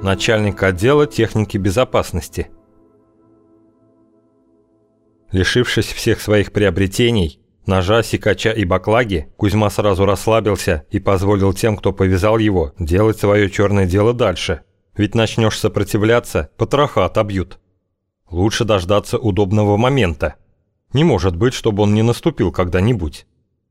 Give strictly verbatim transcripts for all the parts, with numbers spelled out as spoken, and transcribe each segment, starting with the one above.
начальник отдела техники безопасности. Лишившись всех своих приобретений, ножа, секача и баклаги, Кузьма сразу расслабился и позволил тем, кто повязал его, делать свое черное дело дальше. Ведь начнешь сопротивляться, потроха отобьют. Лучше дождаться удобного момента. Не может быть, чтобы он не наступил когда-нибудь.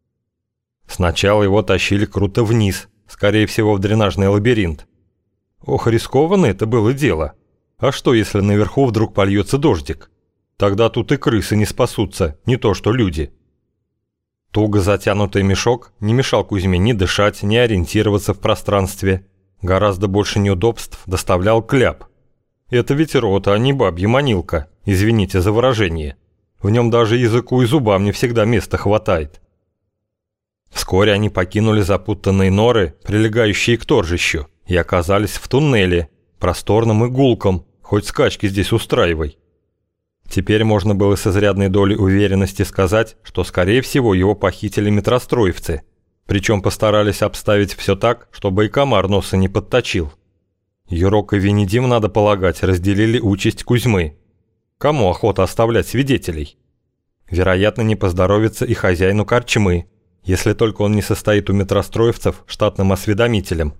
Сначала его тащили круто вниз, скорее всего в дренажный лабиринт. Ох, рискованно это было дело. А что, если наверху вдруг польется дождик? Тогда тут и крысы не спасутся, не то что люди. Туго затянутый мешок не мешал Кузьме ни дышать, ни ориентироваться в пространстве. Гораздо больше неудобств доставлял кляп. Это ведь рот, а не бабья манилка, извините за выражение. В нем даже языку и зубам не всегда места хватает. Вскоре они покинули запутанные норы, прилегающие к торжищу, и оказались в туннеле, просторном и гулком, хоть скачки здесь устраивай. Теперь можно было с изрядной долей уверенности сказать, что, скорее всего, его похитили метростроевцы. Причем постарались обставить все так, чтобы и комар носа не подточил. Юрок и Венедим, надо полагать, разделили участь Кузьмы. Кому охота оставлять свидетелей? Вероятно, не поздоровится и хозяину корчмы, если только он не состоит у метростроевцев штатным осведомителем.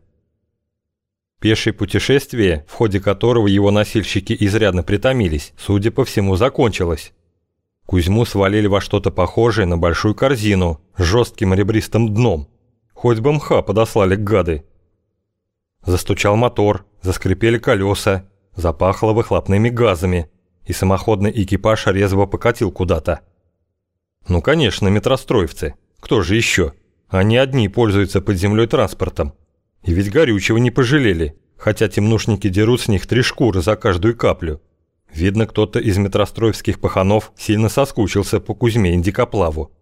Пешее путешествие, в ходе которого его носильщики изрядно притомились, судя по всему, закончилось. Кузьму свалили во что-то похожее на большую корзину с жестким ребристым дном. Хоть бы мха подослали гады. Застучал мотор, заскрипели колеса, запахло выхлопными газами, и самоходный экипаж резво покатил куда-то. Ну, конечно, метростроевцы. Кто же еще? Они одни пользуются под землей транспортом. И ведь горючего не пожалели, хотя темнушники дерут с них три шкуры за каждую каплю. Видно, кто-то из метростроевских паханов сильно соскучился по Кузьме Индикоплаву.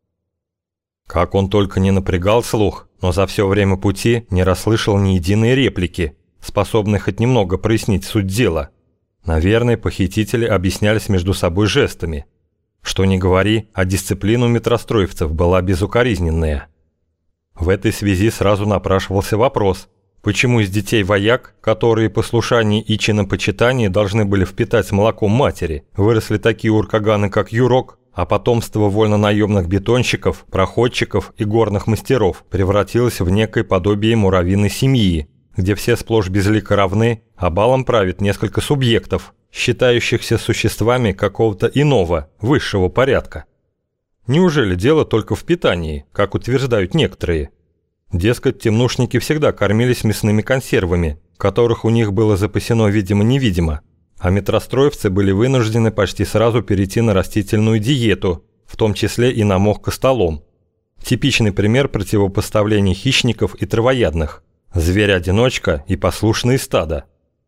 Как он только не напрягал слух, но за все время пути не расслышал ни единой реплики, способной хоть немного прояснить суть дела. Наверное, похитители объяснялись между собой жестами. Что ни говори, а дисциплина у метростроевцев была безукоризненная. В этой связи сразу напрашивался вопрос, почему из детей вояк, которые послушание и чинопочитание должны были впитать с молоком матери, выросли такие уркаганы, как Юрок, а потомство вольно-наемных бетонщиков, проходчиков и горных мастеров превратилось в некое подобие муравьиной семьи, где все сплошь безлико равны, а балом правит несколько субъектов, считающихся существами какого-то иного, высшего порядка. Неужели дело только в питании, как утверждают некоторые? Дескать, темнушники всегда кормились мясными консервами, которых у них было запасено видимо-невидимо, а метростроевцы были вынуждены почти сразу перейти на растительную диету, в том числе и на мох костолом. Типичный пример противопоставления хищников и травоядных. Зверь-одиночка и послушные стада.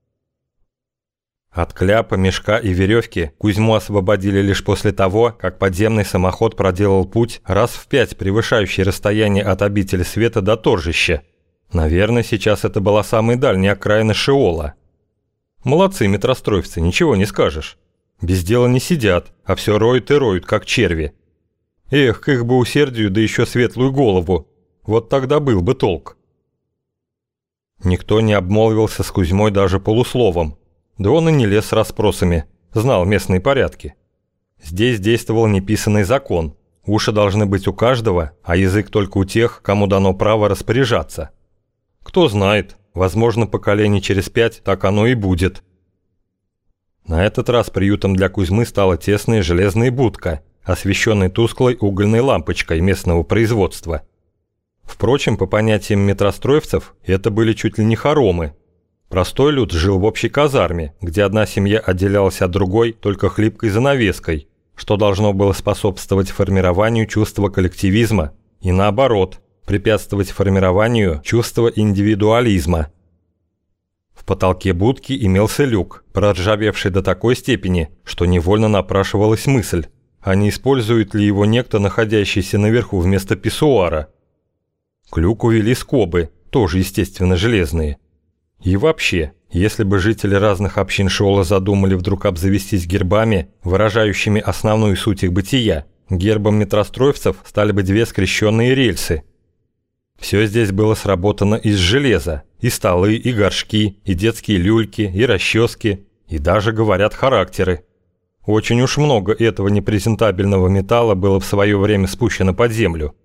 От кляпа, мешка и веревки Кузьму освободили лишь после того, как подземный самоход проделал путь, раз в пять превышающий расстояние от обители света до торжища. Наверное, сейчас это была самая дальняя окраина Шеола. Молодцы метростроевцы, ничего не скажешь. Без дела не сидят, а все роют и роют, как черви. Эх, к их бы усердию, да еще светлую голову. Вот тогда был бы толк. Никто не обмолвился с Кузьмой даже полусловом. Да он и не лез с расспросами, знал местные порядки. Здесь действовал неписанный закон. Уши должны быть у каждого, а язык только у тех, кому дано право распоряжаться. Кто знает, возможно, поколений через пять так оно и будет. На этот раз приютом для Кузьмы стала тесная железная будка, освещенная тусклой угольной лампочкой местного производства. Впрочем, по понятиям метростроевцев, это были чуть ли не хоромы. Простой люд жил в общей казарме, где одна семья отделялась от другой только хлипкой занавеской, что должно было способствовать формированию чувства коллективизма и, наоборот, препятствовать формированию чувства индивидуализма. В потолке будки имелся люк, проржавевший до такой степени, что невольно напрашивалась мысль, а не использует ли его некто, находящийся наверху вместо писсуара. К люку вели скобы, тоже, естественно, железные. И вообще, если бы жители разных общин Шеола задумали вдруг обзавестись гербами, выражающими основную суть их бытия, гербом метростроевцев стали бы две скрещенные рельсы. Все здесь было сработано из железа. И столы, и горшки, и детские люльки, и расчески, и даже, говорят, характеры. Очень уж много этого непрезентабельного металла было в свое время спущено под землю.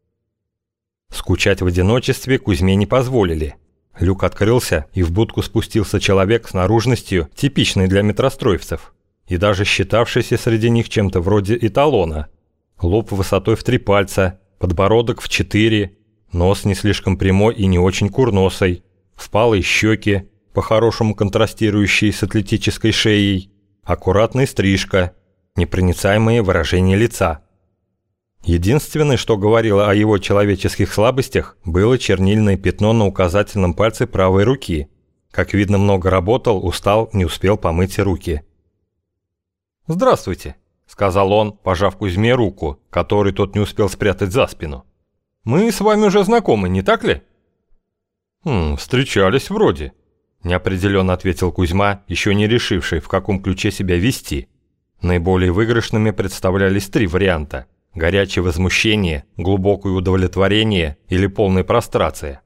Скучать в одиночестве Кузьме не позволили. Люк открылся, и в будку спустился человек с наружностью, типичной для метростроевцев, и даже считавшийся среди них чем-то вроде эталона. Лоб высотой в три пальца, подбородок в четыре, нос не слишком прямой и не очень курносый, впалые щеки, по-хорошему контрастирующие с атлетической шеей, аккуратная стрижка, непроницаемое выражение лица. Единственное, что говорило о его человеческих слабостях, было чернильное пятно на указательном пальце правой руки. Как видно, много работал, устал, не успел помыть руки. «Здравствуйте», — сказал он, пожав Кузьме руку, которую тот не успел спрятать за спину. «Мы с вами уже знакомы, не так ли?» «Хм, встречались вроде», — неопределенно ответил Кузьма, еще не решивший, в каком ключе себя вести. Наиболее выигрышными представлялись три варианта: горячее возмущение, глубокое удовлетворение или полная прострация.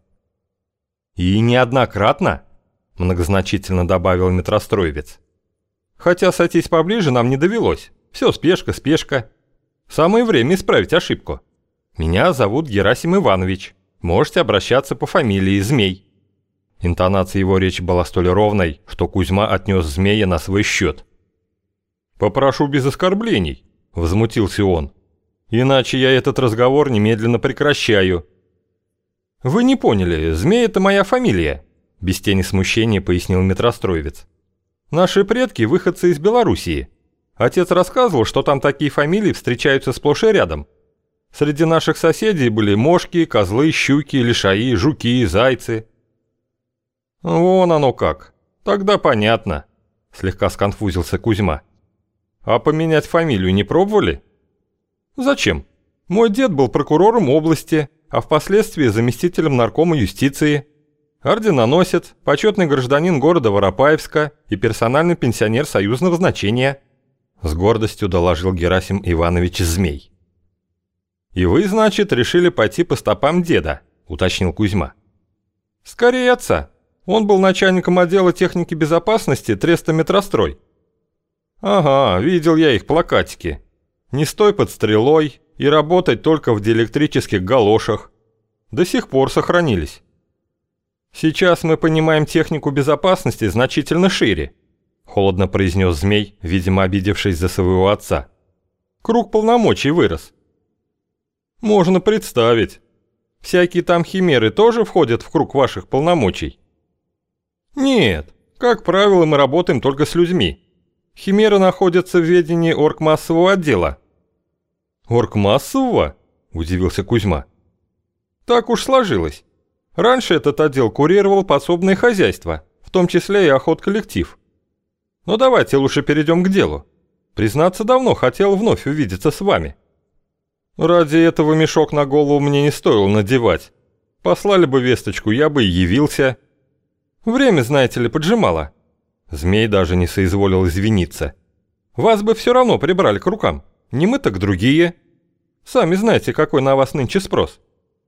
«И неоднократно», — многозначительно добавил метростроевец. «Хотя сойтись поближе нам не довелось. Все спешка, спешка. Самое время исправить ошибку. Меня зовут Герасим Иванович. Можете обращаться по фамилии Змей». Интонация его речи была столь ровной, что Кузьма отнес Змея на свой счет. «Попрошу без оскорблений», — возмутился он. «Иначе я этот разговор немедленно прекращаю». «Вы не поняли, Змей — это моя фамилия», — без тени смущения пояснил метростроевец. «Наши предки — выходцы из Белоруссии. Отец рассказывал, что там такие фамилии встречаются сплошь и рядом. Среди наших соседей были мошки, козлы, щуки, лишаи, жуки, зайцы». «Вон оно как. Тогда понятно», — слегка сконфузился Кузьма. «А поменять фамилию не пробовали?» «Зачем? Мой дед был прокурором области, а впоследствии заместителем наркома юстиции. Орденоносец, почетный гражданин города Воропаевска и персональный пенсионер союзного значения», — с гордостью доложил Герасим Иванович Змей. «И вы, значит, решили пойти по стопам деда», — уточнил Кузьма. «Скорее отца. Он был начальником отдела техники безопасности Треста Метрострой». «Ага, видел я их плакатики. Не стой под стрелой и работать только в диэлектрических галошах. До сих пор сохранились. Сейчас мы понимаем технику безопасности значительно шире», — холодно произнес Змей, видимо, обидевшись за своего отца. «Круг полномочий вырос». «Можно представить. Всякие там химеры тоже входят в круг ваших полномочий?» «Нет, как правило, мы работаем только с людьми. Химеры находятся в ведении оргмассового отдела». «Оргмассового?» – удивился Кузьма. «Так уж сложилось. Раньше этот отдел курировал подсобное хозяйство, в том числе и охотколлектив. Но давайте лучше перейдем к делу. Признаться, давно хотел вновь увидеться с вами. Ради этого мешок на голову мне не стоило надевать. Послали бы весточку, я бы и явился. Время, знаете ли, поджимало». Змей даже не соизволил извиниться. «Вас бы все равно прибрали к рукам. Не мы, так другие. Сами знаете, какой на вас нынче спрос».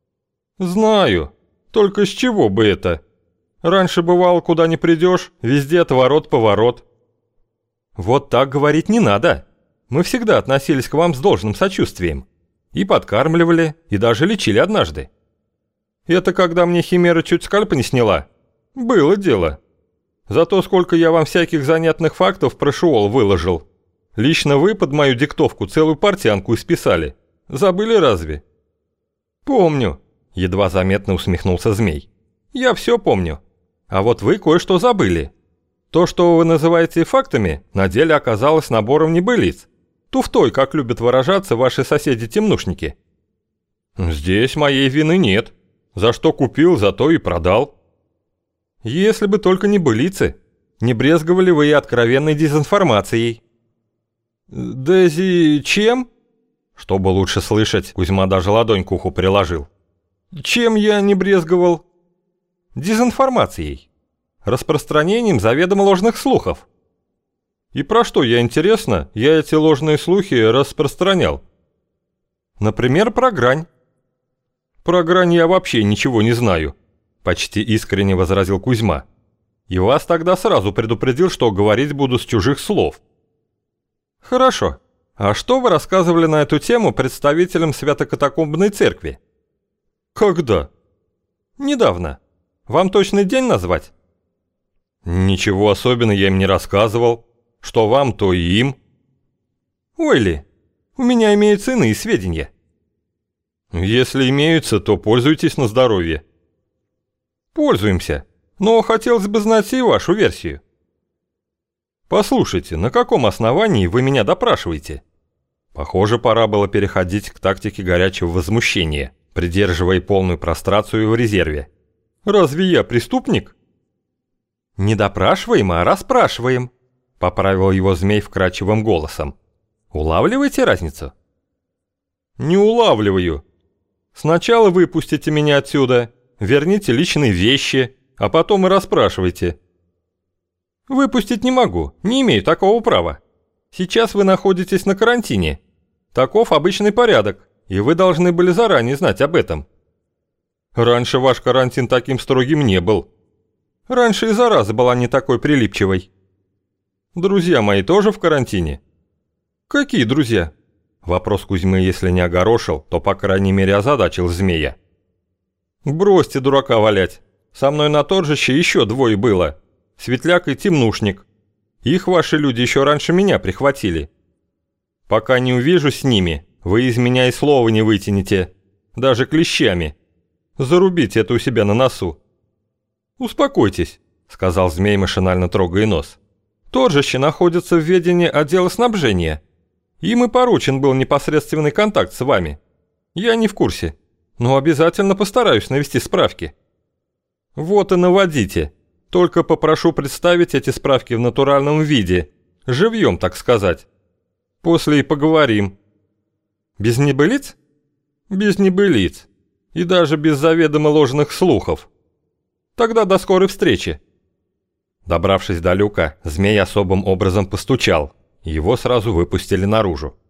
«Знаю. Только с чего бы это? Раньше бывало, куда ни придешь, везде отворот-поворот». «Вот так говорить не надо. Мы всегда относились к вам с должным сочувствием. И подкармливали, и даже лечили однажды. Это когда мне химера чуть скальпа не сняла. Было дело. Зато сколько я вам всяких занятных фактов про шиол выложил. Лично вы под мою диктовку целую портянку исписали. Забыли разве?» «Помню», — едва заметно усмехнулся Змей. «Я все помню. А вот вы кое-что забыли. То, что вы называете фактами, на деле оказалось набором небылиц. Туфтой, как любят выражаться ваши соседи-темнушники». «Здесь моей вины нет. За что купил, за то и продал». «Если бы только небылицы. Не брезговали вы и откровенной дезинформацией». «Дези... чем?» Чтобы лучше слышать, Кузьма даже ладонь к уху приложил. «Чем я не брезговал?» «Дезинформацией. Распространением заведомо ложных слухов». «И про что я, интересно, я эти ложные слухи распространял?» «Например, про грань». Про грань я вообще ничего не знаю», – почти искренне возразил Кузьма. «И вас тогда сразу предупредил, что говорить буду с чужих слов». «Хорошо. А что вы рассказывали на эту тему представителям Свято-Катакомбной церкви?» «Когда?» «Недавно. Вам точный день назвать?» «Ничего особенного я им не рассказывал. Что вам, то и им». «Ой ли, у меня имеются иные сведения». «Если имеются, то пользуйтесь на здоровье». «Пользуемся, но хотелось бы знать и вашу версию». «Послушайте, на каком основании вы меня допрашиваете?» Похоже, пора было переходить к тактике горячего возмущения, придерживая полную прострацию в резерве. «Разве я преступник?» «Не допрашиваем, а расспрашиваем», — поправил его змей вкрадчивым голосом. «Улавливаете разницу?» «Не улавливаю. Сначала выпустите меня отсюда, верните личные вещи, а потом и расспрашивайте». «Выпустить не могу, не имею такого права. Сейчас вы находитесь на карантине. Таков обычный порядок, и вы должны были заранее знать об этом». «Раньше ваш карантин таким строгим не был. Раньше и зараза была не такой прилипчивой». «Друзья мои тоже в карантине?» «Какие друзья?» Вопрос Кузьмы, если не огорошил, то, по крайней мере, озадачил змея. «Бросьте дурака валять. Со мной на торжище еще двое было. Светляк и Темнушник. Их ваши люди еще раньше меня прихватили. Пока не увижу с ними, вы из меня и слова не вытянете. Даже клещами. Зарубите это у себя на носу». «Успокойтесь», — сказал змей, машинально трогая нос. «Торжище находится в ведении отдела снабжения. Им и поручен был непосредственный контакт с вами. Я не в курсе, но обязательно постараюсь навести справки». «Вот и наводите. Только попрошу представить эти справки в натуральном виде. Живьем, так сказать. После и поговорим». «Без небылиц?» «Без небылиц. И даже без заведомо ложных слухов. Тогда до скорой встречи». Добравшись до люка, змей особым образом постучал. Его сразу выпустили наружу.